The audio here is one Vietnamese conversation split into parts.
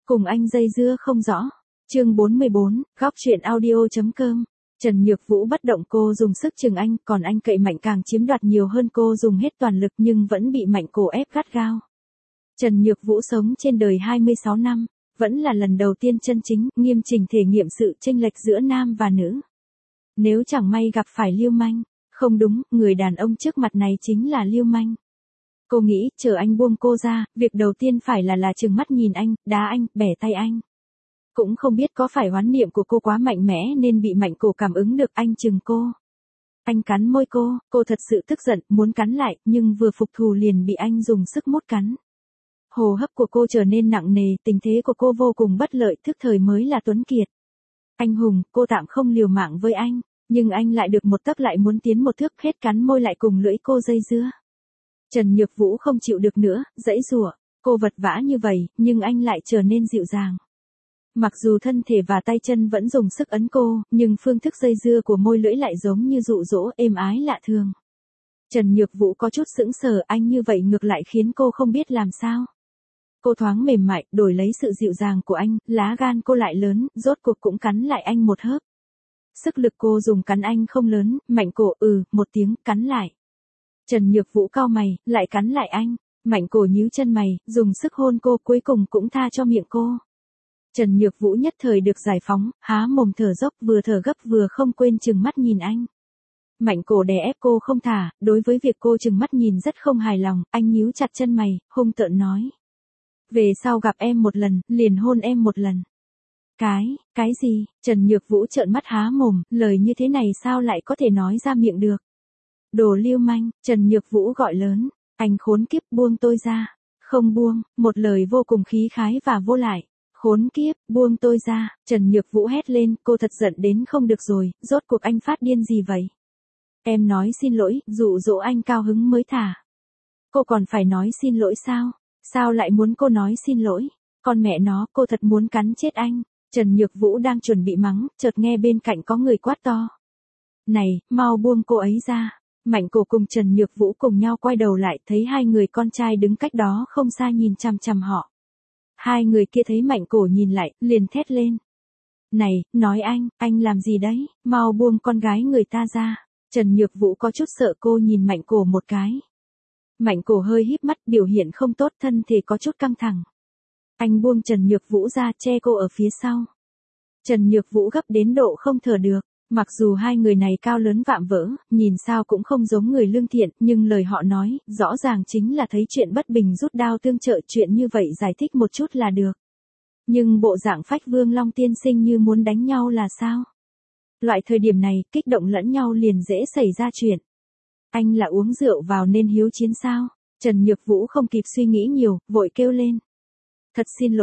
Cùng anh dây dưa không rõ. Chương 44, góc truyện audio.com. Trần Nhược Vũ bất động, cô dùng sức chừng anh, còn anh cậy mạnh càng chiếm đoạt nhiều hơn, cô dùng hết toàn lực nhưng vẫn bị Mạnh Cổ ép gắt gao. Trần Nhược Vũ sống trên đời 26 năm, vẫn là lần đầu tiên chân chính, nghiêm chỉnh thể nghiệm sự chênh lệch giữa nam và nữ. Nếu chẳng may gặp phải lưu manh, không đúng, người đàn ông trước mặt này chính là lưu manh. Cô nghĩ, chờ anh buông cô ra, việc đầu tiên phải là trừng mắt nhìn anh, đá anh, bẻ tay anh. Cũng không biết có phải oán niệm của cô quá mạnh mẽ nên bị Mạnh Cổ cảm ứng được, anh chừng cô. Anh cắn môi cô thật sự tức giận, muốn cắn lại, nhưng vừa phục thù liền bị anh dùng sức mút cắn. Hô hấp của cô trở nên nặng nề, tình thế của cô vô cùng bất lợi, thức thời mới là tuấn kiệt. Anh hùng, cô tạm không liều mạng với anh, nhưng anh lại được một tấc lại muốn tiến một thước, hết cắn môi lại cùng lưỡi cô dây dưa. Trần Nhược Vũ không chịu được nữa, giãy giụa, cô vật vã như vậy, nhưng anh lại trở nên dịu dàng. Mặc dù thân thể và tay chân vẫn dùng sức ấn cô, nhưng phương thức dây dưa của môi lưỡi lại giống như dụ dỗ, êm ái lạ thường. Trần Nhược Vũ có chút sững sờ, anh như vậy ngược lại khiến cô không biết làm sao. Cô thoáng mềm mại, đổi lấy sự dịu dàng của anh, lá gan cô lại lớn, rốt cuộc cũng cắn lại anh một hớp. Sức lực cô dùng cắn anh không lớn, Mạnh Cổ một tiếng, cắn lại. Trần Nhược Vũ cau mày, lại cắn lại anh. Mạnh Cổ nhíu chân mày, dùng sức hôn cô, cuối cùng cũng tha cho miệng cô. Trần Nhược Vũ nhất thời được giải phóng, há mồm thở dốc, vừa thở gấp vừa không quên trừng mắt nhìn anh. Mạnh Cổ đè ép cô không thả, đối với việc cô trừng mắt nhìn rất không hài lòng, anh nhíu chặt chân mày, hung tợn nói. Về sau gặp em một lần, liền hôn em một lần. Cái gì? Trần Nhược Vũ trợn mắt há mồm, lời như thế này sao lại có thể nói ra miệng được? Đồ lưu manh, Trần Nhược Vũ gọi lớn, anh khốn kiếp, buông tôi ra. Không buông, một lời vô cùng khí khái và vô lại. Khốn kiếp, buông tôi ra, Trần Nhược Vũ hét lên, cô thật giận đến không được rồi, rốt cuộc anh phát điên gì vậy? Em nói xin lỗi, dụ dỗ anh cao hứng mới thả. Cô còn phải nói xin lỗi sao? Sao lại muốn cô nói xin lỗi? Con mẹ nó, cô thật muốn cắn chết anh. Trần Nhược Vũ đang chuẩn bị mắng, chợt nghe bên cạnh có người quát to. Này, mau buông cô ấy ra. Mạnh Cổ cùng Trần Nhược Vũ cùng nhau quay đầu lại, thấy hai người con trai đứng cách đó không xa nhìn chằm chằm họ. Hai người kia thấy Mạnh Cổ nhìn lại, liền thét lên. Này, nói anh làm gì đấy, mau buông con gái người ta ra. Trần Nhược Vũ có chút sợ, cô nhìn Mạnh Cổ một cái. Mạnh Cổ hơi híp mắt, biểu hiện không tốt, thân thể có chút căng thẳng. Anh buông Trần Nhược Vũ ra, che cô ở phía sau. Trần Nhược Vũ gấp đến độ không thở được. Mặc dù hai người này cao lớn vạm vỡ, nhìn sao cũng không giống người lương thiện, nhưng lời họ nói, rõ ràng chính là thấy chuyện bất bình rút đao tương trợ, chuyện như vậy giải thích một chút là được. Nhưng bộ dạng phách Vương Long tiên sinh như muốn đánh nhau là sao? Loại thời điểm này, kích động lẫn nhau liền dễ xảy ra chuyện. Anh là uống rượu vào nên hiếu chiến sao? Trần Nhược Vũ không kịp suy nghĩ nhiều, vội kêu lên. Thật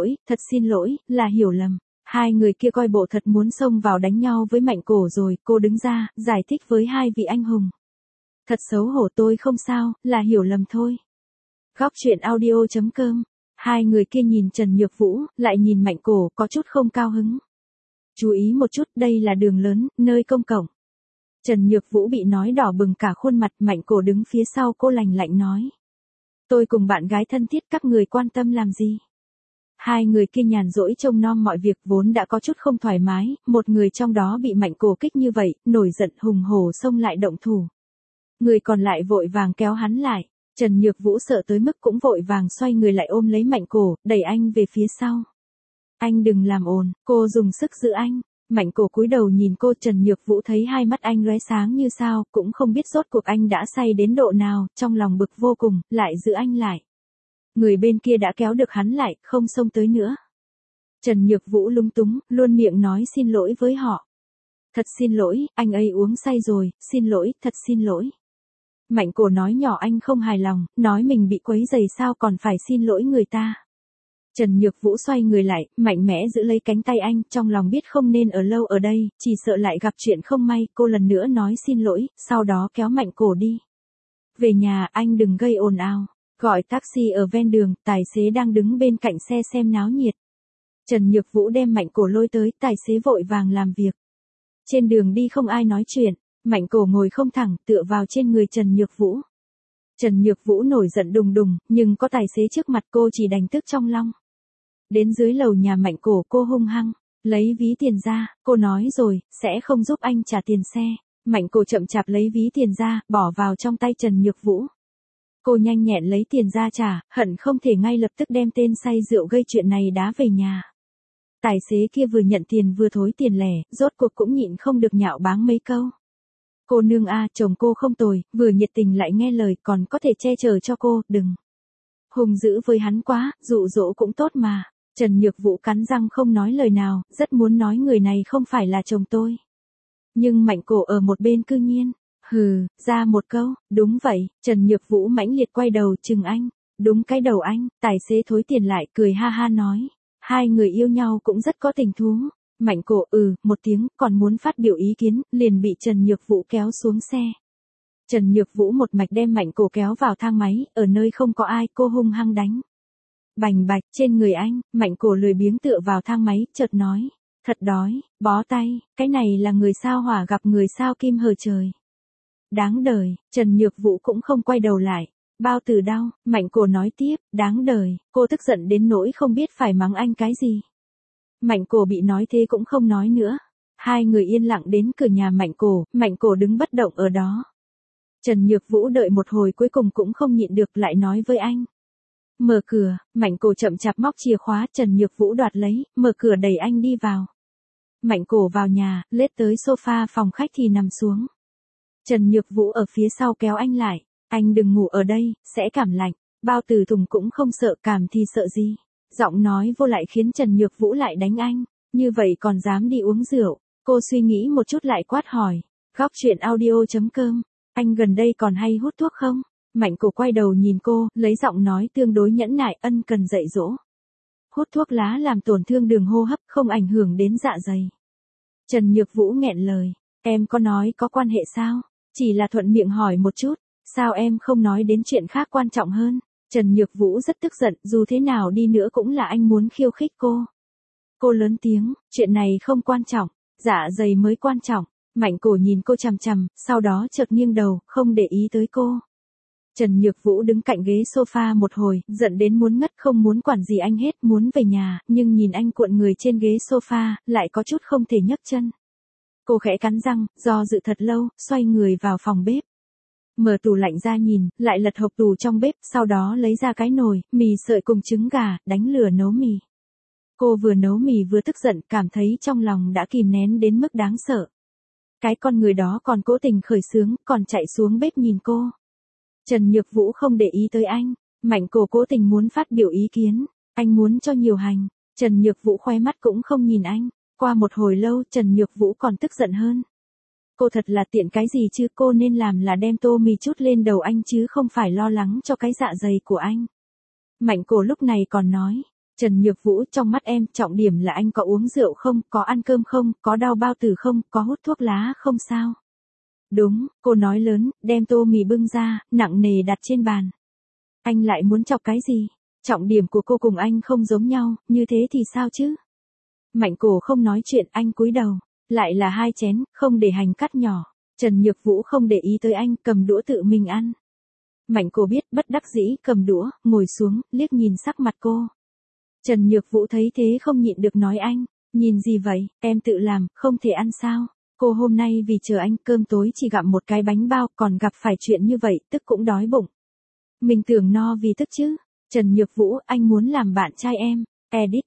xin lỗi, là hiểu lầm. Hai người kia coi bộ thật muốn xông vào đánh nhau với Mạnh Cổ rồi, cô đứng ra, giải thích với hai vị anh hùng. Thật xấu hổ, tôi không sao, là hiểu lầm thôi. Góc truyện audio.com. Hai người kia nhìn Trần Nhược Vũ, lại nhìn Mạnh Cổ, có chút không cao hứng. Chú ý một chút, đây là đường lớn, nơi công cộng. Trần Nhược Vũ bị nói đỏ bừng cả khuôn mặt, Mạnh Cổ đứng phía sau cô lạnh lạnh nói. Tôi cùng bạn gái thân thiết, các người quan tâm làm gì? Hai người kia nhàn rỗi trông nom mọi việc, vốn đã có chút không thoải mái, một người trong đó bị Mạnh Cổ kích như vậy, nổi giận hùng hổ xông lại động thủ. Người còn lại vội vàng kéo hắn lại, Trần Nhược Vũ sợ tới mức cũng vội vàng xoay người lại ôm lấy Mạnh Cổ, đẩy anh về phía sau. Anh đừng làm ồn, cô dùng sức giữ anh. Mạnh Cổ cúi đầu nhìn cô, Trần Nhược Vũ thấy hai mắt anh lóe sáng như sao, cũng không biết rốt cuộc anh đã say đến độ nào, trong lòng bực vô cùng, lại giữ anh lại. Người bên kia đã kéo được hắn lại, không xông tới nữa. Trần Nhược Vũ lúng túng, luôn miệng nói xin lỗi với họ. Thật xin lỗi, anh ấy uống say rồi, xin lỗi, thật xin lỗi. Mạnh Cổ nói nhỏ anh không hài lòng, nói mình bị quấy rầy sao còn phải xin lỗi người ta. Trần Nhược Vũ xoay người lại, mạnh mẽ giữ lấy cánh tay anh, trong lòng biết không nên ở lâu ở đây, chỉ sợ lại gặp chuyện không may, cô lần nữa nói xin lỗi, sau đó kéo Mạnh Cổ đi. Về nhà, anh đừng gây ồn ào. Gọi taxi ở ven đường, tài xế đang đứng bên cạnh xe xem náo nhiệt. Trần Nhược Vũ đem Mạnh Cổ lôi tới, tài xế vội vàng làm việc. Trên đường đi không ai nói chuyện, Mạnh Cổ ngồi không thẳng, tựa vào trên người Trần Nhược Vũ. Trần Nhược Vũ nổi giận đùng đùng, nhưng có tài xế trước mặt cô chỉ đành tức trong lòng. Đến dưới lầu nhà Mạnh Cổ cô hung hăng, lấy ví tiền ra, cô nói rồi, sẽ không giúp anh trả tiền xe. Mạnh Cổ chậm chạp lấy ví tiền ra, bỏ vào trong tay Trần Nhược Vũ. Cô nhanh nhẹn lấy tiền ra trả, hận không thể ngay lập tức đem tên say rượu gây chuyện này đá về nhà. Tài xế kia vừa nhận tiền vừa thối tiền lẻ, rốt cuộc cũng nhịn không được nhạo báng mấy câu. Cô nương a, chồng cô không tồi, vừa nhiệt tình lại nghe lời, còn có thể che chở cho cô, đừng hung dữ với hắn quá, dụ dỗ cũng tốt mà. Trần Nhược Vũ cắn răng không nói lời nào, rất muốn nói người này không phải là chồng tôi. Nhưng Mạnh Cổ ở một bên cư nhiên, hừ, ra một câu, đúng vậy. Trần Nhược Vũ mãnh liệt quay đầu chừng anh, đúng cái đầu anh. Tài xế thối tiền lại, cười ha ha nói, hai người yêu nhau cũng rất có tình thú. Mạnh Cổ một tiếng, còn muốn phát biểu ý kiến, liền bị Trần Nhược Vũ kéo xuống xe. Trần Nhược Vũ một mạch đem Mạnh Cổ kéo vào thang máy, ở nơi không có ai, cô hung hăng đánh. Bành bạch, trên người anh. Mạnh Cổ lười biếng tựa vào thang máy, chợt nói, thật đói, bó tay, cái này là người sao hỏa gặp người sao kim hờ trời. Đáng đời. Trần Nhược Vũ cũng không quay đầu lại. Bao tử đau. Mạnh Cổ nói tiếp, đáng đời. Cô tức giận đến nỗi không biết phải mắng anh cái gì. Mạnh Cổ bị nói thế cũng không nói nữa. Hai người yên lặng đến cửa nhà Mạnh Cổ đứng bất động ở đó. Trần Nhược Vũ đợi một hồi cuối cùng cũng không nhịn được lại nói với anh. Mở cửa. Mạnh Cổ chậm chạp móc chìa khóa, Trần Nhược Vũ đoạt lấy, mở cửa đẩy anh đi vào. Mạnh Cổ vào nhà, lết tới sofa phòng khách thì nằm xuống. Trần Nhược Vũ ở phía sau kéo anh lại, anh đừng ngủ ở đây, sẽ cảm lạnh. Bao Tử Tùng cũng không sợ, cảm thì sợ gì. Giọng nói vô lại khiến Trần Nhược Vũ lại đánh anh, như vậy còn dám đi uống rượu. Cô suy nghĩ một chút lại quát hỏi, góc chuyện audio.com, anh gần đây còn hay hút thuốc không? Mạnh Cổ quay đầu nhìn cô, lấy giọng nói tương đối nhẫn nại, ân cần dạy dỗ. Hút thuốc lá làm tổn thương đường hô hấp, không ảnh hưởng đến dạ dày. Trần Nhược Vũ nghẹn lời, em có nói có quan hệ sao? Chỉ là thuận miệng hỏi một chút, sao em không nói đến chuyện khác quan trọng hơn? Trần Nhược Vũ rất tức giận, dù thế nào đi nữa cũng là anh muốn khiêu khích cô. Cô lớn tiếng, chuyện này không quan trọng, dạ dày mới quan trọng. Mạnh Cổ nhìn cô chằm chằm, sau đó chợt nghiêng đầu, không để ý tới cô. Trần Nhược Vũ đứng cạnh ghế sofa một hồi, giận đến muốn ngất, không muốn quản gì anh hết, muốn về nhà, nhưng nhìn anh cuộn người trên ghế sofa, lại có chút không thể nhấc chân. Cô khẽ cắn răng, do dự thật lâu, xoay người vào phòng bếp. Mở tủ lạnh ra nhìn, lại lật hộp tủ trong bếp, sau đó lấy ra cái nồi, mì sợi cùng trứng gà, đánh lửa nấu mì. Cô vừa nấu mì vừa tức giận, cảm thấy trong lòng đã kìm nén đến mức đáng sợ. Cái con người đó còn cố tình khởi xướng, còn chạy xuống bếp nhìn cô. Trần Nhược Vũ không để ý tới anh. Mạnh Cổ cố tình muốn phát biểu ý kiến. Anh muốn cho nhiều hành. Trần Nhược Vũ khoe mắt cũng không nhìn anh. Qua một hồi lâu, Trần Nhược Vũ còn tức giận hơn. Cô thật là tiện cái gì chứ, cô nên làm là đem tô mì chút lên đầu anh chứ không phải lo lắng cho cái dạ dày của anh. Mạnh Cổ lúc này còn nói, Trần Nhược Vũ, trong mắt em, trọng điểm là anh có uống rượu không, có ăn cơm không, có đau bao tử không, có hút thuốc lá không sao. Đúng, cô nói lớn, đem tô mì bưng ra, nặng nề đặt trên bàn. Anh lại muốn chọc cái gì? Trọng điểm của cô cùng anh không giống nhau, như thế thì sao chứ? Mạnh Cổ không nói chuyện, anh cúi đầu. Lại là 2 chén, không để hành cắt nhỏ. Trần Nhược Vũ không để ý tới anh, cầm đũa tự mình ăn. Mạnh Cổ biết, bất đắc dĩ, cầm đũa, ngồi xuống, liếc nhìn sắc mặt cô. Trần Nhược Vũ thấy thế không nhịn được nói anh, nhìn gì vậy, em tự làm, không thể ăn sao? Cô hôm nay vì chờ anh, cơm tối chỉ gặm một cái bánh bao, còn gặp phải chuyện như vậy, tức cũng đói bụng. Mình tưởng no vì tức chứ. Trần Nhược Vũ, anh muốn làm bạn trai em. Edit,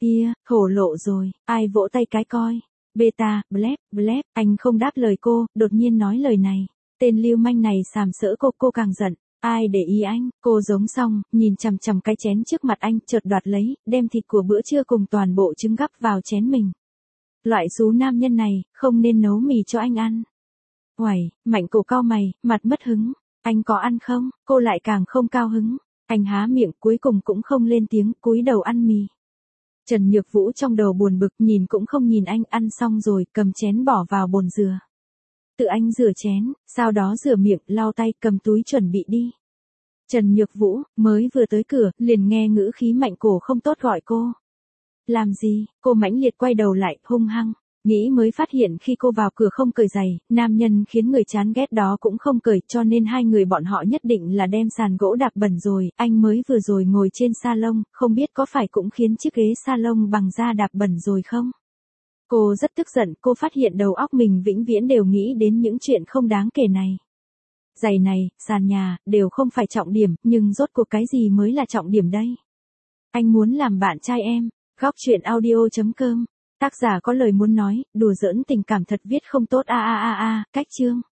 thổ lộ rồi, ai vỗ tay cái coi. Beta, blep, anh không đáp lời cô, đột nhiên nói lời này. Tên lưu manh này sàm sỡ cô càng giận. Ai để ý anh, cô giống xong, nhìn chằm chằm cái chén trước mặt anh, chợt đoạt lấy, đem thịt của bữa trưa cùng toàn bộ trứng gắp vào chén mình. Loại xú nam nhân này, không nên nấu mì cho anh ăn. Uầy, Mạnh Cổ cau mày, mặt mất hứng. Anh có ăn không? Cô lại càng không cao hứng. Anh há miệng, cuối cùng cũng không lên tiếng, cúi đầu ăn mì. Trần Nhược Vũ trong đầu buồn bực, nhìn cũng không nhìn anh, ăn xong rồi, cầm chén bỏ vào bồn rửa. Tự anh rửa chén, sau đó rửa miệng, lau tay, cầm túi chuẩn bị đi. Trần Nhược Vũ, mới vừa tới cửa, liền nghe ngữ khí Mạnh Cổ không tốt gọi cô. Làm gì? Cô mãnh liệt quay đầu lại, hung hăng. Nghĩ mới phát hiện khi cô vào cửa không cởi giày, nam nhân khiến người chán ghét đó cũng không cởi, cho nên hai người bọn họ nhất định là đem sàn gỗ đạp bẩn rồi, anh mới vừa rồi ngồi trên salon, không biết có phải cũng khiến chiếc ghế salon bằng da đạp bẩn rồi không? Cô rất tức giận, cô phát hiện đầu óc mình vĩnh viễn đều nghĩ đến những chuyện không đáng kể này. Giày này, sàn nhà, đều không phải trọng điểm, nhưng rốt cuộc cái gì mới là trọng điểm đây? Anh muốn làm bạn trai em. Góc truyện audio.com. Tác giả có lời muốn nói, đùa giỡn tình cảm thật viết không tốt a a a a, cách chương.